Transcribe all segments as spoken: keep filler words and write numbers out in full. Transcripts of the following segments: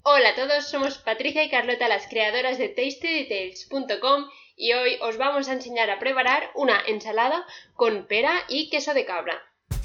Hola a todos, somos Patricia y Carlota, las creadoras de tasty details punto com, y hoy os vamos a enseñar a preparar una ensalada con pera y queso de cabra.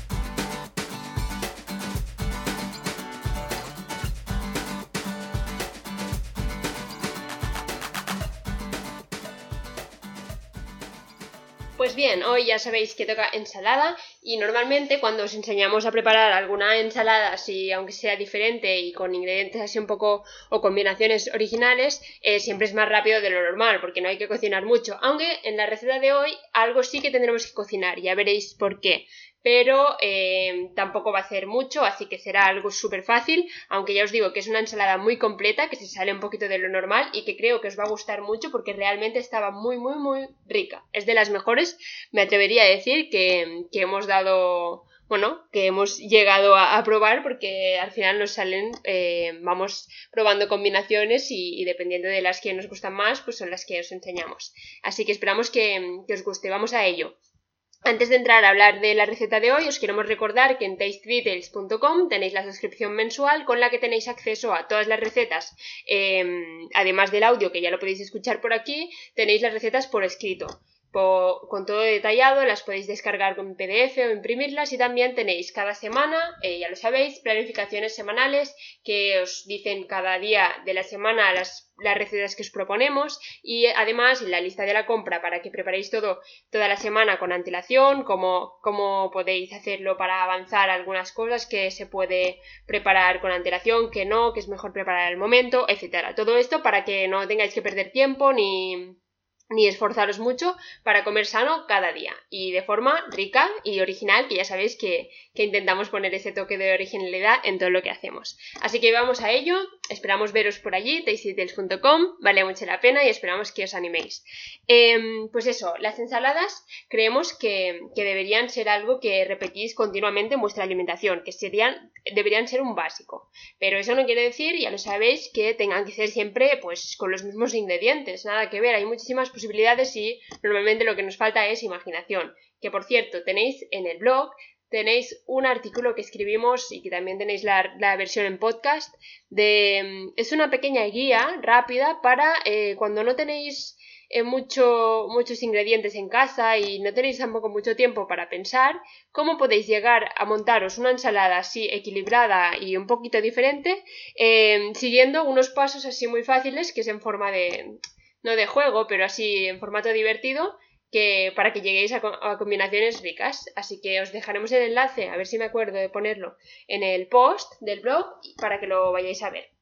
Pues bien, hoy ya sabéis que toca ensalada y normalmente cuando os enseñamos a preparar alguna ensalada así, aunque sea diferente y con ingredientes así un poco o combinaciones originales, eh, siempre es más rápido de lo normal porque no hay que cocinar mucho, aunque en la receta de hoy algo sí que tendremos que cocinar, ya veréis por qué. Pero eh, tampoco va a hacer mucho, así que será algo súper fácil, aunque ya os digo que es una ensalada muy completa, que se sale un poquito de lo normal y que creo que os va a gustar mucho porque realmente estaba muy, muy, muy rica. Es de las mejores, me atrevería a decir, que, que hemos dado, bueno, que hemos llegado a, a probar, porque al final nos salen, eh, vamos probando combinaciones y, y dependiendo de las que nos gustan más, pues son las que os enseñamos. Así que esperamos que, que os guste, vamos a ello. Antes de entrar a hablar de la receta de hoy, os queremos recordar que en tasty details punto com tenéis la suscripción mensual con la que tenéis acceso a todas las recetas, eh, además del audio que ya lo podéis escuchar por aquí, tenéis las recetas por escrito. Con todo detallado, las podéis descargar con P D F o imprimirlas, y también tenéis cada semana, eh, ya lo sabéis, planificaciones semanales que os dicen cada día de la semana las, las recetas que os proponemos, y además la lista de la compra para que preparéis todo toda la semana con antelación, cómo, cómo podéis hacerlo para avanzar algunas cosas que se puede preparar con antelación, que no, que es mejor preparar al momento, etcétera. Todo esto para que no tengáis que perder tiempo ni... ni esforzaros mucho para comer sano cada día y de forma rica y original, que ya sabéis que, que intentamos poner ese toque de originalidad en todo lo que hacemos. Así que vamos a ello, esperamos veros por allí, tasty details punto com, vale mucho la pena y esperamos que os animéis. Eh, pues eso, las ensaladas creemos que, que deberían ser algo que repetís continuamente en vuestra alimentación, que serían, deberían ser un básico, pero eso no quiere decir, ya lo sabéis, que tengan que ser siempre pues con los mismos ingredientes, nada que ver, hay muchísimas posibilidades y normalmente lo que nos falta es imaginación, que por cierto tenéis en el blog, tenéis un artículo que escribimos y que también tenéis la, la versión en podcast, de, es una pequeña guía rápida para eh, cuando no tenéis eh, mucho, muchos ingredientes en casa y no tenéis tampoco mucho tiempo para pensar, cómo podéis llegar a montaros una ensalada así equilibrada y un poquito diferente, eh, siguiendo unos pasos así muy fáciles, que es en forma de... no de juego, pero así en formato divertido, que para que lleguéis a, a combinaciones ricas. Así que os dejaremos el enlace, a ver si me acuerdo de ponerlo en el post del blog para que lo vayáis a ver.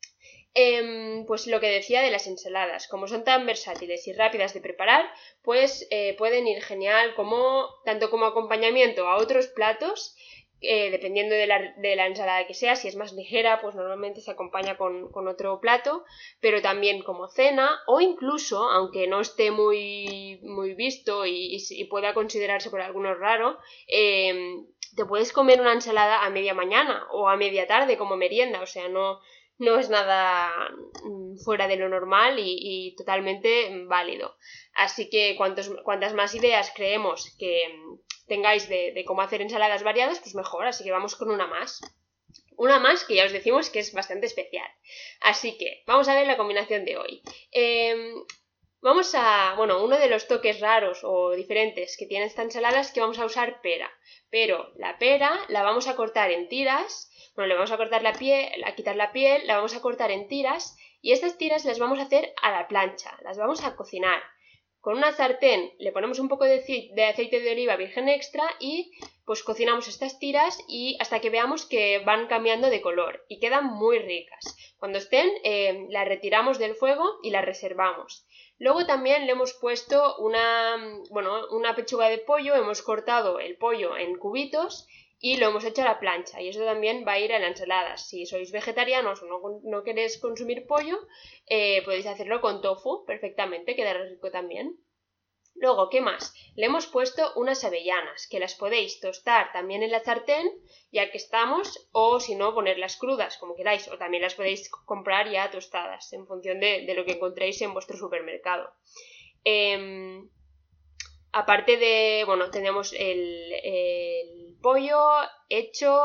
Eh, pues lo que decía de las ensaladas, como son tan versátiles y rápidas de preparar, pues eh, pueden ir genial como tanto como acompañamiento a otros platos. Eh, dependiendo de la, de la ensalada que sea, si es más ligera, pues normalmente se acompaña con, con otro plato, pero también como cena, o incluso, aunque no esté muy, muy visto y, y, y pueda considerarse por algunos raro, eh, te puedes comer una ensalada a media mañana o a media tarde como merienda, o sea, no, no es nada fuera de lo normal y, y totalmente válido. Así que cuantos, cuantas más ideas creemos que tengáis de, de cómo hacer ensaladas variadas, pues mejor, así que vamos con una más. Una más que ya os decimos que es bastante especial. Así que vamos a ver la combinación de hoy. Eh, vamos a... bueno, uno de los toques raros o diferentes que tiene esta ensalada es que vamos a usar pera. Pero la pera la vamos a cortar en tiras. Bueno, le vamos a cortar la piel, a quitar la piel, la vamos a cortar en tiras y estas tiras las vamos a hacer a la plancha, las vamos a cocinar. Con una sartén le ponemos un poco de, de aceite de oliva virgen extra y pues cocinamos estas tiras y hasta que veamos que van cambiando de color y quedan muy ricas. Cuando estén eh, las retiramos del fuego y las reservamos. Luego también le hemos puesto una, bueno, una pechuga de pollo, hemos cortado el pollo en cubitos y lo hemos hecho a la plancha, y eso también va a ir a la ensalada. Si sois vegetarianos o no, no queréis consumir pollo, eh, podéis hacerlo con tofu perfectamente, quedará rico también. Luego, ¿qué más? Le hemos puesto unas avellanas, que las podéis tostar también en la sartén, ya que estamos, o si no, ponerlas crudas, como queráis, o también las podéis comprar ya tostadas, en función de, de lo que encontréis en vuestro supermercado. Eh, aparte de, bueno, tenemos el, el pollo hecho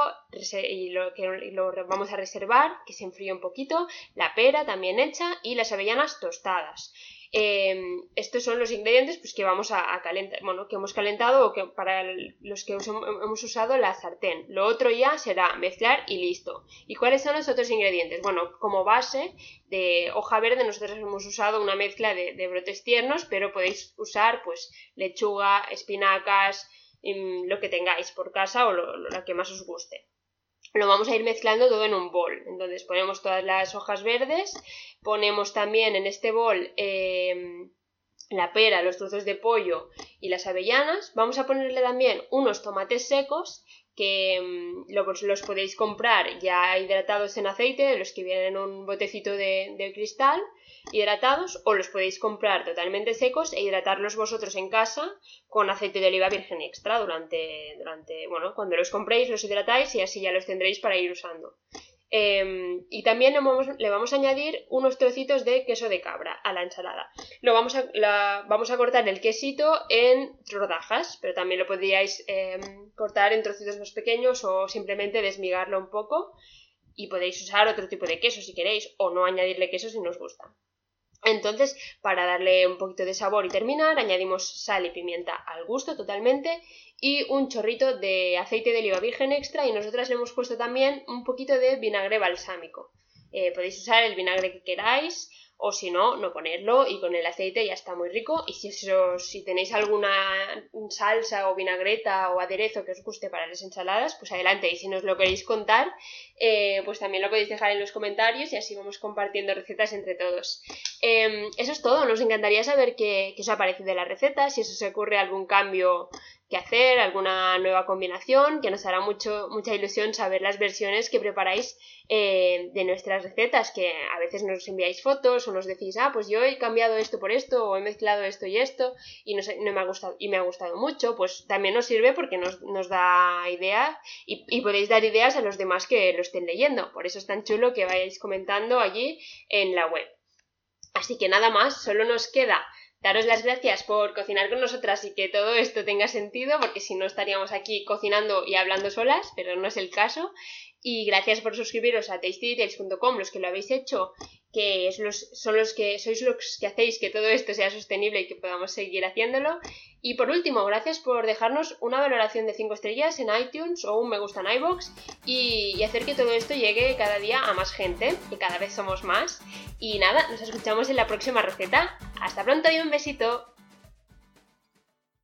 y lo, que lo vamos a reservar, que se enfríe un poquito, la pera también hecha y las avellanas tostadas. Eh, estos son los ingredientes pues, que vamos a, a calentar, bueno, que hemos calentado o que para el, los que us, hemos usado la sartén. Lo otro ya será mezclar y listo. ¿Y cuáles son los otros ingredientes? Bueno, como base de hoja verde nosotros hemos usado una mezcla de, de brotes tiernos, pero podéis usar pues lechuga, espinacas, mmm, lo que tengáis por casa o lo, lo, la que más os guste. Lo vamos a ir mezclando todo en un bol. Entonces ponemos todas las hojas verdes, ponemos también en este bol eh, la pera, los trozos de pollo y las avellanas. Vamos a ponerle también unos tomates secos que um, los, los podéis comprar ya hidratados en aceite, de los que vienen en un botecito de, de cristal, hidratados, o los podéis comprar totalmente secos e hidratarlos vosotros en casa con aceite de oliva virgen extra durante, durante bueno, cuando los compréis los hidratáis y así ya los tendréis para ir usando. Eh, y también le vamos, le vamos a añadir unos trocitos de queso de cabra a la ensalada. Lo vamos a, la, vamos a cortar el quesito en rodajas, pero también lo podríais eh, cortar en trocitos más pequeños o simplemente desmigarlo un poco, y podéis usar otro tipo de queso si queréis o no añadirle queso si no os gusta. Entonces, para darle un poquito de sabor y terminar, añadimos sal y pimienta al gusto totalmente y un chorrito de aceite de oliva virgen extra, y nosotras le hemos puesto también un poquito de vinagre balsámico. Eh, podéis usar el vinagre que queráis o si no, no ponerlo, y con el aceite ya está muy rico. Y si, eso, si tenéis alguna salsa o vinagreta o aderezo que os guste para las ensaladas, pues adelante, y si nos lo queréis contar, eh, pues también lo podéis dejar en los comentarios y así vamos compartiendo recetas entre todos. Eh, eso es todo, nos encantaría saber qué, qué os ha parecido de la receta, si os ocurre algún cambio que hacer, alguna nueva combinación, que nos hará mucho, mucha ilusión saber las versiones que preparáis eh, de nuestras recetas, que a veces nos enviáis fotos o nos decís, ah, pues yo he cambiado esto por esto o he mezclado esto y esto y, no sé, no me ha gustado, y me ha gustado mucho. Pues también nos sirve porque nos, nos da ideas y, y podéis dar ideas a los demás que lo estén leyendo. Por eso es tan chulo que vayáis comentando allí en la web. Así que nada más, solo nos queda daros las gracias por cocinar con nosotras y que todo esto tenga sentido, porque si no estaríamos aquí cocinando y hablando solas, pero no es el caso. Y gracias por suscribiros a tasty details punto com, los que lo habéis hecho, que es los, son los que sois los que hacéis que todo esto sea sostenible y que podamos seguir haciéndolo. Y por último, gracias por dejarnos una valoración de cinco estrellas en iTunes o un me gusta en iVoox y, y hacer que todo esto llegue cada día a más gente, que cada vez somos más. Y nada, nos escuchamos en la próxima receta. ¡Hasta pronto y un besito!